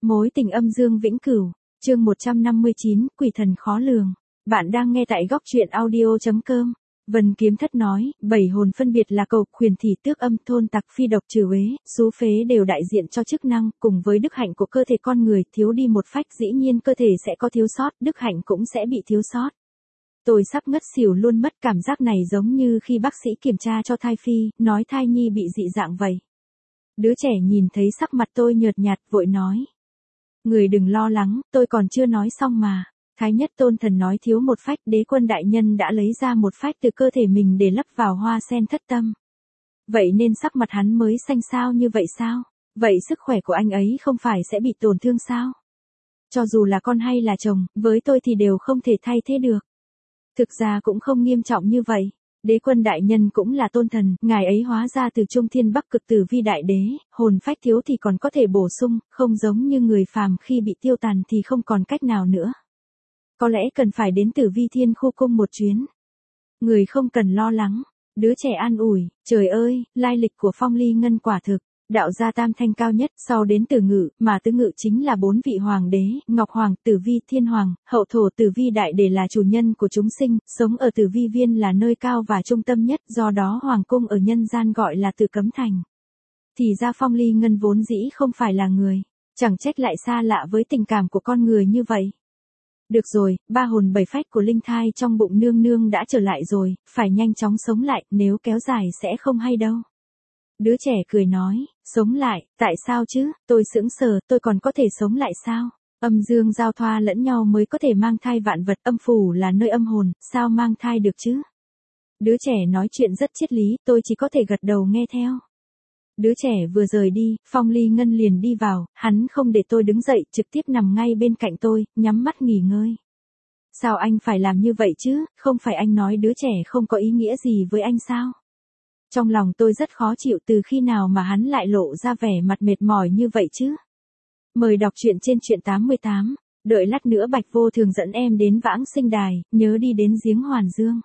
Mối tình âm dương vĩnh cửu, chương 159, quỷ thần khó lường. Bạn đang nghe tại góc truyện audio.com. Vân Kiếm Thất nói, 7 hồn phân biệt là cầu, khuyền thị, tước âm, thôn tặc, phi độc, trừ uế, xú phế đều đại diện cho chức năng, cùng với đức hạnh của cơ thể con người, thiếu đi một phách dĩ nhiên cơ thể sẽ có thiếu sót, đức hạnh cũng sẽ bị thiếu sót. Tôi sắp ngất xỉu luôn mất, cảm giác này giống như khi bác sĩ kiểm tra cho thai phi, nói thai nhi bị dị dạng vậy. Đứa trẻ nhìn thấy sắc mặt tôi nhợt nhạt, vội nói. Người đừng lo lắng, tôi còn chưa nói xong mà. Thái Nhất Tôn Thần nói thiếu một phách, Đế Quân đại nhân đã lấy ra một phách từ cơ thể mình để lấp vào hoa sen thất tâm. Vậy nên sắc mặt hắn mới xanh xao như vậy sao? Vậy sức khỏe của anh ấy không phải sẽ bị tổn thương sao? Cho dù là con hay là chồng, với tôi thì đều không thể thay thế được. Thực ra cũng không nghiêm trọng như vậy. Đế Quân đại nhân cũng là tôn thần, ngài ấy hóa ra từ Trung Thiên Bắc Cực Tử Vi đại đế, hồn phách thiếu thì còn có thể bổ sung, không giống như người phàm khi bị tiêu tàn thì không còn cách nào nữa. Có lẽ cần phải đến Tử Vi Thiên Khu Cung một chuyến. Người không cần lo lắng. Đứa trẻ an ủi, trời ơi, lai lịch của Phong Ly Ngân quả thực. Đạo gia tam thanh cao nhất, sau đến Tử Ngự, mà Tứ Ngự chính là 4 vị hoàng đế, Ngọc Hoàng, Tử Vi, Thiên Hoàng, Hậu Thổ, Tử Vi đại đế là chủ nhân của chúng sinh, sống ở Tử Vi viên là nơi cao và trung tâm nhất, do đó hoàng cung ở nhân gian gọi là Tử Cấm Thành. Thì ra Phong Ly Ngân vốn dĩ không phải là người, chẳng trách lại xa lạ với tình cảm của con người như vậy. Được rồi, 3 hồn 7 phách của linh thai trong bụng nương nương đã trở lại rồi, phải nhanh chóng sống lại, nếu kéo dài sẽ không hay đâu. Đứa trẻ cười nói, sống lại, tại sao chứ, tôi sững sờ, tôi còn có thể sống lại sao? Âm dương giao thoa lẫn nhau mới có thể mang thai vạn vật, âm phủ là nơi âm hồn, sao mang thai được chứ? Đứa trẻ nói chuyện rất triết lý, tôi chỉ có thể gật đầu nghe theo. Đứa trẻ vừa rời đi, Phong Ly Ngân liền đi vào, hắn không để tôi đứng dậy, trực tiếp nằm ngay bên cạnh tôi, nhắm mắt nghỉ ngơi. Sao anh phải làm như vậy chứ, không phải anh nói đứa trẻ không có ý nghĩa gì với anh sao? Trong lòng tôi rất khó chịu, từ khi nào mà hắn lại lộ ra vẻ mặt mệt mỏi như vậy chứ? Mời đọc truyện trên truyện 88, đợi lát nữa Bạch Vô Thường dẫn em đến Vãng Sinh Đài, nhớ đi đến giếng Hoàn Dương.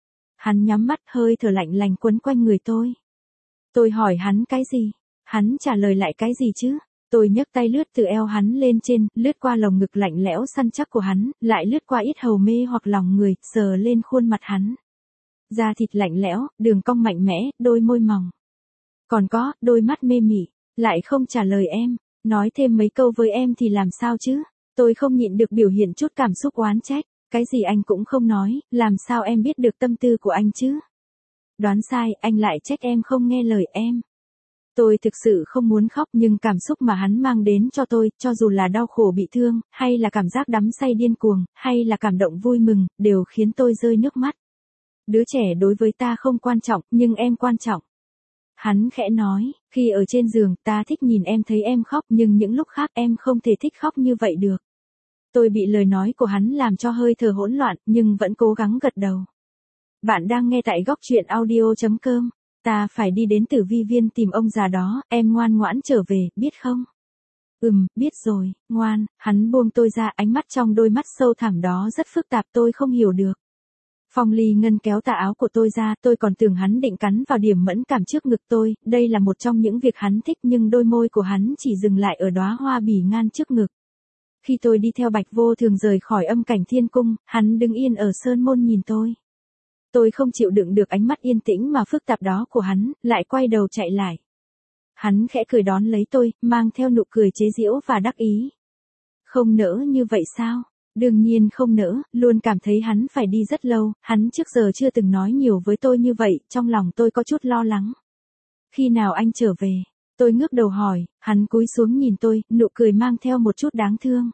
Hắn nhắm mắt, hơi thở lạnh lành quấn quanh người tôi. Tôi hỏi hắn cái gì? Hắn trả lời lại cái gì chứ? Tôi nhấc tay lướt từ eo hắn lên trên, lướt qua lồng ngực lạnh lẽo săn chắc của hắn, lại lướt qua yết hầu mê hoặc lòng người, sờ lên khuôn mặt hắn. Da thịt lạnh lẽo, đường cong mạnh mẽ, đôi môi mỏng. Còn có, đôi mắt mê mị, lại không trả lời em, nói thêm mấy câu với em thì làm sao chứ? Tôi không nhịn được biểu hiện chút cảm xúc oán trách, cái gì anh cũng không nói, làm sao em biết được tâm tư của anh chứ? Đoán sai, anh lại trách em không nghe lời em. Tôi thực sự không muốn khóc nhưng cảm xúc mà hắn mang đến cho tôi, cho dù là đau khổ bị thương, hay là cảm giác đắm say điên cuồng, hay là cảm động vui mừng, đều khiến tôi rơi nước mắt. Đứa trẻ đối với ta không quan trọng, nhưng em quan trọng. Hắn khẽ nói, khi ở trên giường, ta thích nhìn em thấy em khóc, nhưng những lúc khác em không thể thích khóc như vậy được. Tôi bị lời nói của hắn làm cho hơi thở hỗn loạn, nhưng vẫn cố gắng gật đầu. Bạn đang nghe tại góc truyện audio.com. Ta phải đi đến Tử Vi viên tìm ông già đó, em ngoan ngoãn trở về, biết không? Biết rồi, ngoan. Hắn buông tôi ra, ánh mắt trong đôi mắt sâu thẳm đó rất phức tạp, tôi không hiểu được. Phong Ly Ngân kéo tà áo của tôi ra, tôi còn tưởng hắn định cắn vào điểm mẫn cảm trước ngực tôi, đây là một trong những việc hắn thích, nhưng đôi môi của hắn chỉ dừng lại ở đóa hoa bỉ ngan trước ngực. Khi tôi đi theo Bạch Vô Thường rời khỏi Âm Cảnh Thiên Cung, hắn đứng yên ở sơn môn nhìn tôi. Tôi không chịu đựng được ánh mắt yên tĩnh mà phức tạp đó của hắn, lại quay đầu chạy lại. Hắn khẽ cười đón lấy tôi, mang theo nụ cười chế giễu và đắc ý. Không nỡ như vậy sao? Đương nhiên không nỡ, luôn cảm thấy hắn phải đi rất lâu, hắn trước giờ chưa từng nói nhiều với tôi như vậy, trong lòng tôi có chút lo lắng. Khi nào anh trở về? Tôi ngước đầu hỏi, hắn cúi xuống nhìn tôi, nụ cười mang theo một chút đáng thương.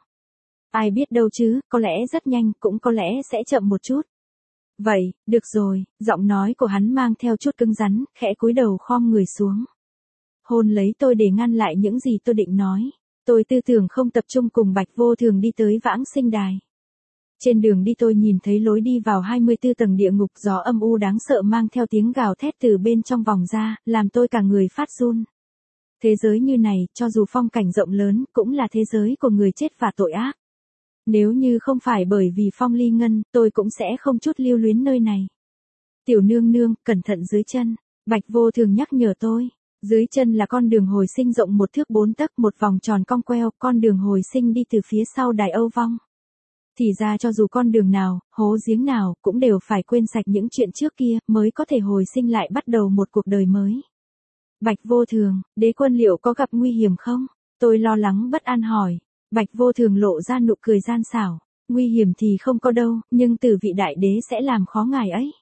Ai biết đâu chứ, có lẽ rất nhanh, cũng có lẽ sẽ chậm một chút. Vậy, được rồi, giọng nói của hắn mang theo chút cứng rắn, khẽ cúi đầu khom người xuống. Hôn lấy tôi để ngăn lại những gì tôi định nói. Tôi tư tưởng không tập trung cùng Bạch Vô Thường đi tới Vãng Sinh Đài. Trên đường đi tôi nhìn thấy lối đi vào 24 tầng địa ngục, gió âm u đáng sợ mang theo tiếng gào thét từ bên trong vòng ra, làm tôi cả người phát run. Thế giới như này, cho dù phong cảnh rộng lớn, cũng là thế giới của người chết và tội ác. Nếu như không phải bởi vì Phong Ly Ngân, tôi cũng sẽ không chút lưu luyến nơi này. Tiểu nương nương, cẩn thận dưới chân. Bạch Vô Thường nhắc nhở tôi. Dưới chân là con đường hồi sinh rộng 1 thước 4 tấc, một vòng tròn cong queo, con đường hồi sinh đi từ phía sau đài Âu Vong. Thì ra cho dù con đường nào, hố giếng nào, cũng đều phải quên sạch những chuyện trước kia, mới có thể hồi sinh lại bắt đầu một cuộc đời mới. Bạch Vô Thường, đế quân liệu có gặp nguy hiểm không? Tôi lo lắng bất an hỏi. Bạch Vô Thường lộ ra nụ cười gian xảo. Nguy hiểm thì không có đâu, nhưng Tử Vị đại đế sẽ làm khó ngài ấy.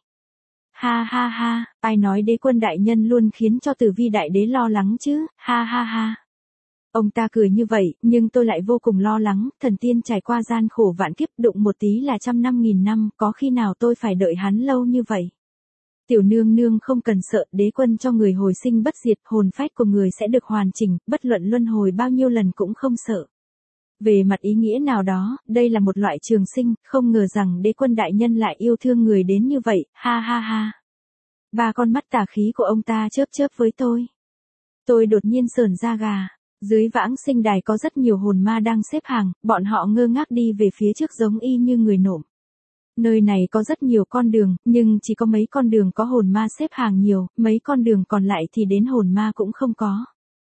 Ha ha ha, ai nói đế quân đại nhân luôn khiến cho Tử Vi đại đế lo lắng chứ, ha ha ha. Ông ta cười như vậy, nhưng tôi lại vô cùng lo lắng, thần tiên trải qua gian khổ vạn kiếp, đụng một tí là 100 năm, năm, có khi nào tôi phải đợi hắn lâu như vậy. Tiểu nương nương không cần sợ, đế quân cho người hồi sinh bất diệt, hồn phách của người sẽ được hoàn chỉnh, bất luận luân hồi bao nhiêu lần cũng không sợ. Về mặt ý nghĩa nào đó, đây là một loại trường sinh, không ngờ rằng đế quân đại nhân lại yêu thương người đến như vậy, ha ha ha. Ba con mắt tà khí của ông ta chớp chớp với tôi. Tôi đột nhiên sởn da gà. Dưới vãng sinh đài có rất nhiều hồn ma đang xếp hàng, bọn họ ngơ ngác đi về phía trước giống y như người nộm. Nơi này có rất nhiều con đường, nhưng chỉ có mấy con đường có hồn ma xếp hàng nhiều, mấy con đường còn lại thì đến hồn ma cũng không có.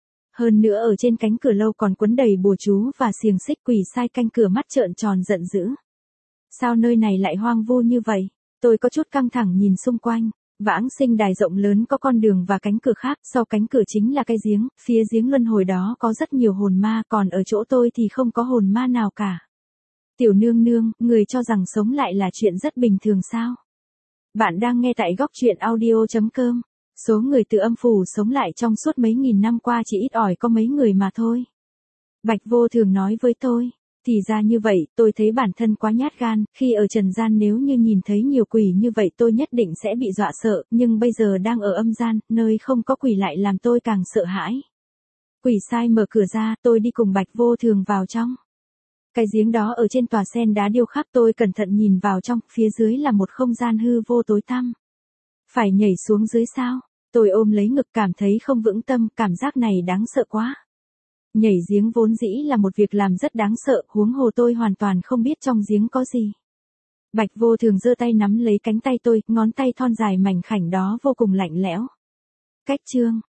Hơn nữa ở trên cánh cửa lâu còn quấn đầy bùa chú và xiềng xích, quỷ sai canh cửa mắt trợn tròn giận dữ. Sao nơi này lại hoang vu như vậy? Tôi có chút căng thẳng nhìn xung quanh. Vãng sinh đài rộng lớn có con đường và cánh cửa khác, sau cánh cửa chính là cái giếng, phía giếng luân hồi đó có rất nhiều hồn ma, còn ở chỗ tôi thì không có hồn ma nào cả. Tiểu nương nương, người cho rằng sống lại là chuyện rất bình thường sao? Bạn đang nghe tại góc truyện audio.com. Số người từ âm phủ sống lại trong suốt mấy nghìn năm qua chỉ ít ỏi có mấy người mà thôi. Bạch Vô Thường nói với tôi. Thì ra như vậy, tôi thấy bản thân quá nhát gan, khi ở trần gian nếu như nhìn thấy nhiều quỷ như vậy tôi nhất định sẽ bị dọa sợ, nhưng bây giờ đang ở âm gian, nơi không có quỷ lại làm tôi càng sợ hãi. Quỷ sai mở cửa ra, tôi đi cùng Bạch Vô Thường vào trong. Cái giếng đó ở trên tòa sen đá điêu khắc, tôi cẩn thận nhìn vào trong, phía dưới là một không gian hư vô tối tăm. Phải nhảy xuống dưới sao? Tôi ôm lấy ngực cảm thấy không vững tâm, cảm giác này đáng sợ quá. Nhảy giếng vốn dĩ là một việc làm rất đáng sợ, huống hồ tôi hoàn toàn không biết trong giếng có gì. Bạch Vô Thường giơ tay nắm lấy cánh tay tôi, ngón tay thon dài mảnh khảnh đó vô cùng lạnh lẽo. Cách chương